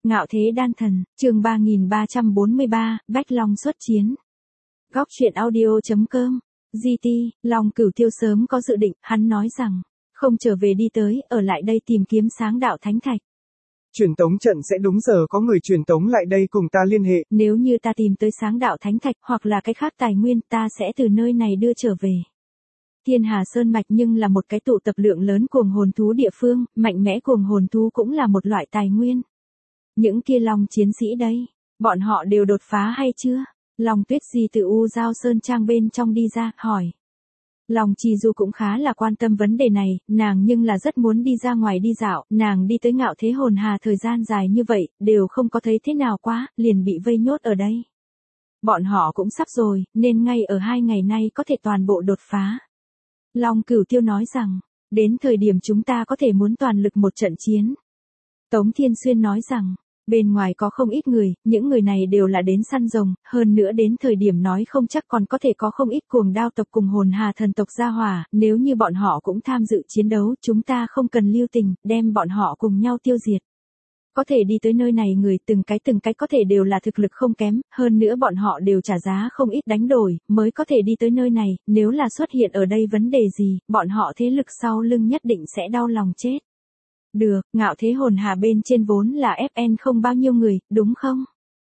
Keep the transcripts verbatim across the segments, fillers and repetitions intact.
Ngạo Thế Đan Thần, chương ba nghìn ba trăm bốn mươi ba, Bách Long xuất chiến. Góc truyện audio chấm com, giê tê, Long Cửu Tiêu sớm có dự định, hắn nói rằng, không trở về đi tới, ở lại đây tìm kiếm sáng đạo thánh thạch. Truyền tống trận sẽ đúng giờ có người truyền tống lại đây cùng ta liên hệ. Nếu như ta tìm tới sáng đạo thánh thạch hoặc là cái khác tài nguyên, ta sẽ từ nơi này đưa trở về. Thiên Hà Sơn Mạch nhưng là một cái tụ tập lượng lớn cuồng hồn thú địa phương, mạnh mẽ cuồng hồn thú cũng là một loại tài nguyên. Những kia Long chiến sĩ đấy, bọn họ đều đột phá hay chưa? Long Tuyết Di từ U Giao Sơn Trang bên trong đi ra, hỏi. Long Chi Du cũng khá là quan tâm vấn đề này, nàng nhưng là rất muốn đi ra ngoài đi dạo, nàng đi tới Ngạo Thế Hồn Hà thời gian dài như vậy, đều không có thấy thế nào quá, liền bị vây nhốt ở đây. Bọn họ cũng sắp rồi, nên ngay ở hai ngày nay có thể toàn bộ đột phá. Long Cửu Tiêu nói rằng, đến thời điểm chúng ta có thể muốn toàn lực một trận chiến. Tống Thiên Xuyên nói rằng, bên ngoài có không ít người, những người này đều là đến săn rồng, hơn nữa đến thời điểm nói không chắc còn có thể có không ít cuồng đao tộc cùng hồn hà thần tộc gia hỏa, nếu như bọn họ cũng tham dự chiến đấu, chúng ta không cần lưu tình, đem bọn họ cùng nhau tiêu diệt. Có thể đi tới nơi này người từng cái từng cái có thể đều là thực lực không kém, hơn nữa bọn họ đều trả giá không ít đánh đổi, mới có thể đi tới nơi này, nếu là xuất hiện ở đây vấn đề gì, bọn họ thế lực sau lưng nhất định sẽ đau lòng chết. Được, Ngạo Thế Hồn Hà bên trên vốn là ép en không bao nhiêu người, đúng không?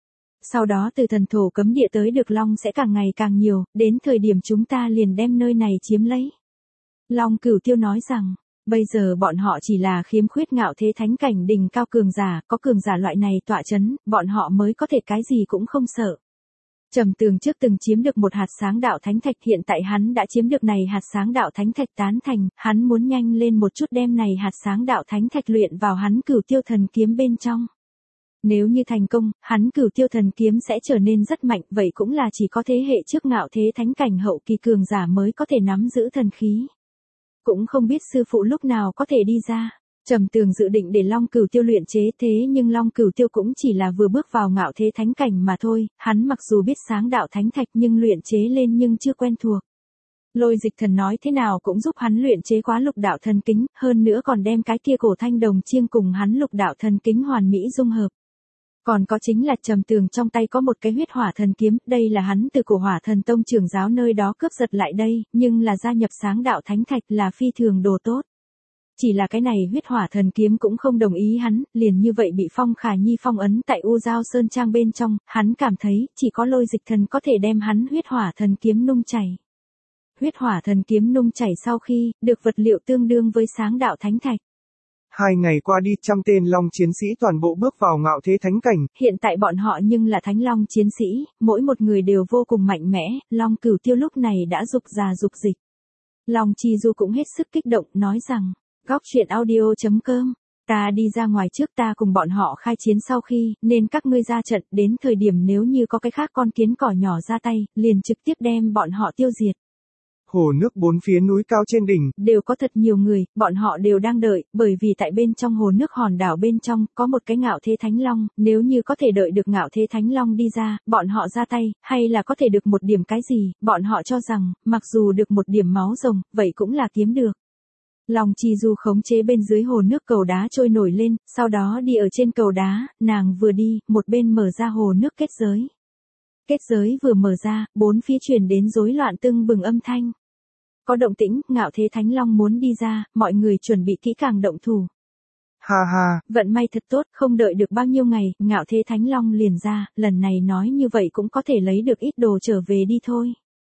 Sau đó từ thần thổ cấm địa tới được Long sẽ càng ngày càng nhiều, đến thời điểm chúng ta liền đem nơi này chiếm lấy. Long Cửu Tiêu nói rằng, bây giờ bọn họ chỉ là khiếm khuyết Ngạo Thế thánh cảnh đỉnh cao cường giả, có cường giả loại này tọa chấn, bọn họ mới có thể cái gì cũng không sợ. Trầm Tường trước từng chiếm được một hạt sáng đạo thánh thạch, hiện tại hắn đã chiếm được này hạt sáng đạo thánh thạch tán thành, hắn muốn nhanh lên một chút đem này hạt sáng đạo thánh thạch luyện vào hắn Cửu Tiêu thần kiếm bên trong. Nếu như thành công, hắn Cửu Tiêu thần kiếm sẽ trở nên rất mạnh, vậy cũng là chỉ có thế hệ trước Ngạo Thế thánh cảnh hậu kỳ cường giả mới có thể nắm giữ thần khí. Cũng không biết sư phụ lúc nào có thể đi ra. Trầm Tường dự định để Long Cửu Tiêu luyện chế, thế nhưng Long Cửu Tiêu cũng chỉ là vừa bước vào Ngạo Thế thánh cảnh mà thôi, hắn mặc dù biết sáng đạo thánh thạch nhưng luyện chế lên nhưng chưa quen thuộc. Lôi Dịch Thần nói thế nào cũng giúp hắn luyện chế quá lục đạo thần kính, hơn nữa còn đem cái kia cổ thanh đồng chiêng cùng hắn lục đạo thần kính hoàn mỹ dung hợp. Còn có chính là Trầm Tường trong tay có một cái huyết hỏa thần kiếm, đây là hắn từ cổ hỏa thần tông trưởng giáo nơi đó cướp giật lại đây, nhưng là gia nhập sáng đạo thánh thạch là phi thường đồ tốt. Chỉ là cái này huyết hỏa thần kiếm cũng không đồng ý hắn, liền như vậy bị Phong Khả Nhi phong ấn tại U Giao Sơn Trang bên trong, hắn cảm thấy chỉ có Lôi Dịch Thần có thể đem hắn huyết hỏa thần kiếm nung chảy. Huyết hỏa thần kiếm nung chảy sau khi, được vật liệu tương đương với sáng đạo thánh thạch. Hai ngày qua đi, trăm tên Long chiến sĩ toàn bộ bước vào Ngạo Thế thánh cảnh. Hiện tại bọn họ nhưng là thánh Long chiến sĩ, mỗi một người đều vô cùng mạnh mẽ, Long Cửu Tiêu lúc này đã dục già dục dịch. Long Chi Du cũng hết sức kích động, nói rằng, góc truyện audio chấm com, ta đi ra ngoài trước, ta cùng bọn họ khai chiến sau khi, nên các ngươi ra trận, đến thời điểm nếu như có cái khác con kiến cỏ nhỏ ra tay, liền trực tiếp đem bọn họ tiêu diệt. Hồ nước bốn phía núi cao trên đỉnh, đều có thật nhiều người, bọn họ đều đang đợi, bởi vì tại bên trong hồ nước hòn đảo bên trong, có một cái Ngạo Thế Thánh Long, nếu như có thể đợi được Ngạo Thế Thánh Long đi ra, bọn họ ra tay, hay là có thể được một điểm cái gì, bọn họ cho rằng, mặc dù được một điểm máu rồng, vậy cũng là kiếm được. Long Chi Du khống chế bên dưới hồ nước cầu đá trôi nổi lên, sau đó đi ở trên cầu đá, nàng vừa đi, một bên mở ra hồ nước kết giới. Kết giới vừa mở ra, bốn phía truyền đến rối loạn tưng bừng âm thanh. Có động tĩnh, Ngạo Thế Thánh Long muốn đi ra, mọi người chuẩn bị kỹ càng động thủ. Ha ha, vận may thật tốt, không đợi được bao nhiêu ngày, Ngạo Thế Thánh Long liền ra, lần này nói như vậy cũng có thể lấy được ít đồ trở về đi thôi.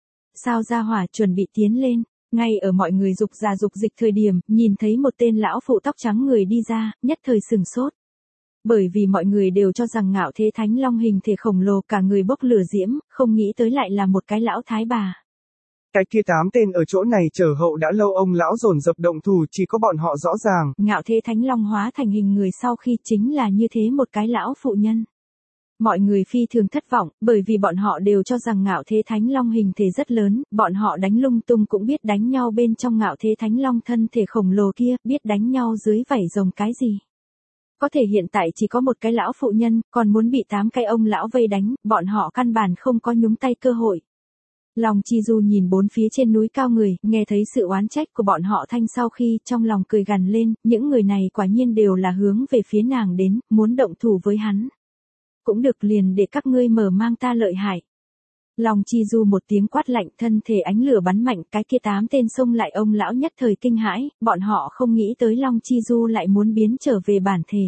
Sao gia hỏa chuẩn bị tiến lên, ngay ở mọi người dục già dục dịch thời điểm, nhìn thấy một tên lão phụ tóc trắng người đi ra, nhất thời sừng sốt. Bởi vì mọi người đều cho rằng Ngạo Thế Thánh Long hình thể khổng lồ cả người bốc lửa diễm, không nghĩ tới lại là một cái lão thái bà. Cái kia tám tên ở chỗ này chờ hậu đã lâu, ông lão dồn dập động thủ, chỉ có bọn họ rõ ràng. Ngạo Thế Thánh Long hóa thành hình người sau khi chính là như thế một cái lão phụ nhân. Mọi người phi thường thất vọng, bởi vì bọn họ đều cho rằng Ngạo Thế Thánh Long hình thể rất lớn, bọn họ đánh lung tung cũng biết đánh nhau bên trong Ngạo Thế Thánh Long thân thể khổng lồ kia, biết đánh nhau dưới vảy rồng cái gì. Có thể hiện tại chỉ có một cái lão phụ nhân, còn muốn bị tám cái ông lão vây đánh, bọn họ căn bản không có nhúng tay cơ hội. Long Chi Du nhìn bốn phía trên núi cao người, nghe thấy sự oán trách của bọn họ thanh sau khi trong lòng cười gằn lên, những người này quả nhiên đều là hướng về phía nàng đến, muốn động thủ với hắn. Cũng được liền để các ngươi mở mang ta lợi hại. Long Chi Du một tiếng quát lạnh, thân thể ánh lửa bắn mạnh, cái kia tám tên xông lại, ông lão nhất thời kinh hãi, bọn họ không nghĩ tới Long Chi Du lại muốn biến trở về bản thể.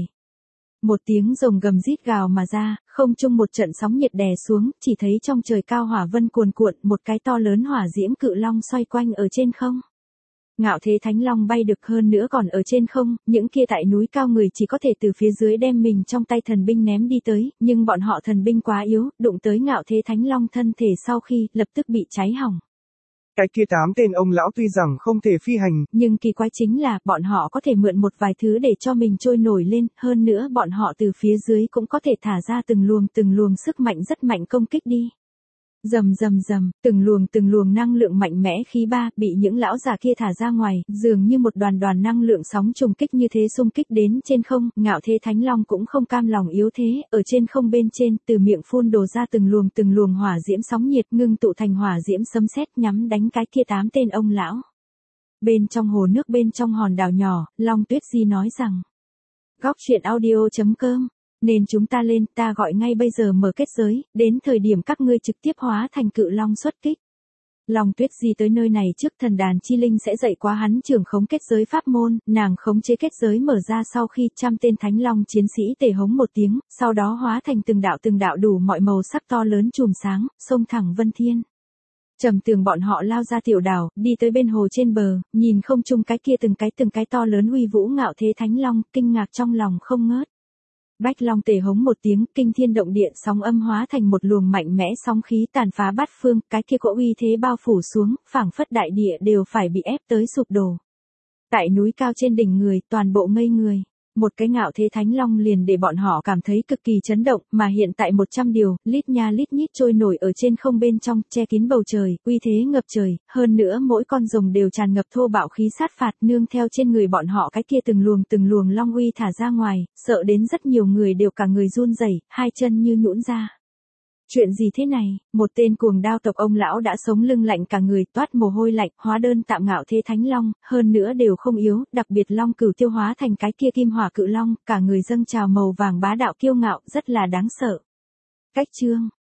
Một tiếng rồng gầm rít gào mà ra, không trung một trận sóng nhiệt đè xuống, chỉ thấy trong trời cao hỏa vân cuồn cuộn, một cái to lớn hỏa diễm cự long xoay quanh ở trên không. Ngạo Thế Thánh Long bay được hơn nữa còn ở trên không, những kia tại núi cao người chỉ có thể từ phía dưới đem mình trong tay thần binh ném đi tới, nhưng bọn họ thần binh quá yếu, đụng tới Ngạo Thế Thánh Long thân thể sau khi, lập tức bị cháy hỏng. Cái kia tám tên ông lão tuy rằng không thể phi hành, nhưng kỳ quái chính là, bọn họ có thể mượn một vài thứ để cho mình trôi nổi lên, hơn nữa bọn họ từ phía dưới cũng có thể thả ra từng luồng từng luồng sức mạnh rất mạnh công kích đi. Rầm rầm rầm, từng luồng từng luồng năng lượng mạnh mẽ khí ba bị những lão già kia thả ra ngoài, dường như một đoàn đoàn năng lượng sóng trùng kích như thế xung kích đến trên không, Ngạo Thế Thánh Long cũng không cam lòng yếu thế, ở trên không bên trên, từ miệng phun đổ ra từng luồng từng luồng hỏa diễm sóng nhiệt ngưng tụ thành hỏa diễm sấm sét nhắm đánh cái kia tám tên ông lão. Bên trong hồ nước bên trong hòn đảo nhỏ, Long Tuyết Di nói rằng, góc truyện audio chấm com nên chúng ta lên, ta gọi ngay bây giờ mở kết giới, đến thời điểm các ngươi trực tiếp hóa thành cự long xuất kích. Long Tuyết Di tới nơi này trước thần đàn chi linh sẽ dạy quá hắn trưởng khống kết giới pháp môn, nàng khống chế kết giới mở ra sau khi trăm tên thánh long chiến sĩ tề hống một tiếng, sau đó hóa thành từng đạo từng đạo đủ mọi màu sắc to lớn chùm sáng, xông thẳng vân thiên. Trầm tường bọn họ lao ra tiểu đảo, đi tới bên hồ trên bờ, nhìn không trung cái kia từng cái từng cái to lớn uy vũ Ngạo Thế Thánh Long, kinh ngạc trong lòng không ngớt. Bách Long tề hống một tiếng, kinh thiên động địa, sóng âm hóa thành một luồng mạnh mẽ sóng khí tàn phá bát phương, cái kia cỗ uy thế bao phủ xuống, phảng phất đại địa đều phải bị ép tới sụp đổ. Tại núi cao trên đỉnh người, toàn bộ ngây người. Một cái Ngạo Thế Thánh Long liền để bọn họ cảm thấy cực kỳ chấn động, mà hiện tại một trăm điều, lít nha lít nhít trôi nổi ở trên không bên trong, che kín bầu trời, uy thế ngập trời, hơn nữa mỗi con rồng đều tràn ngập thô bạo khí sát phạt, nương theo trên người bọn họ cái kia từng luồng từng luồng long uy thả ra ngoài, sợ đến rất nhiều người đều cả người run rẩy, hai chân như nhũn ra. Chuyện gì thế này, một tên cuồng đao tộc ông lão đã sống lưng lạnh cả người, toát mồ hôi lạnh, hóa đơn tạm Ngạo Thế Thánh Long, hơn nữa đều không yếu, đặc biệt long cửu tiêu hóa thành cái kia kim hỏa cự long, cả người dâng trào màu vàng bá đạo kiêu ngạo, rất là đáng sợ. Cách chương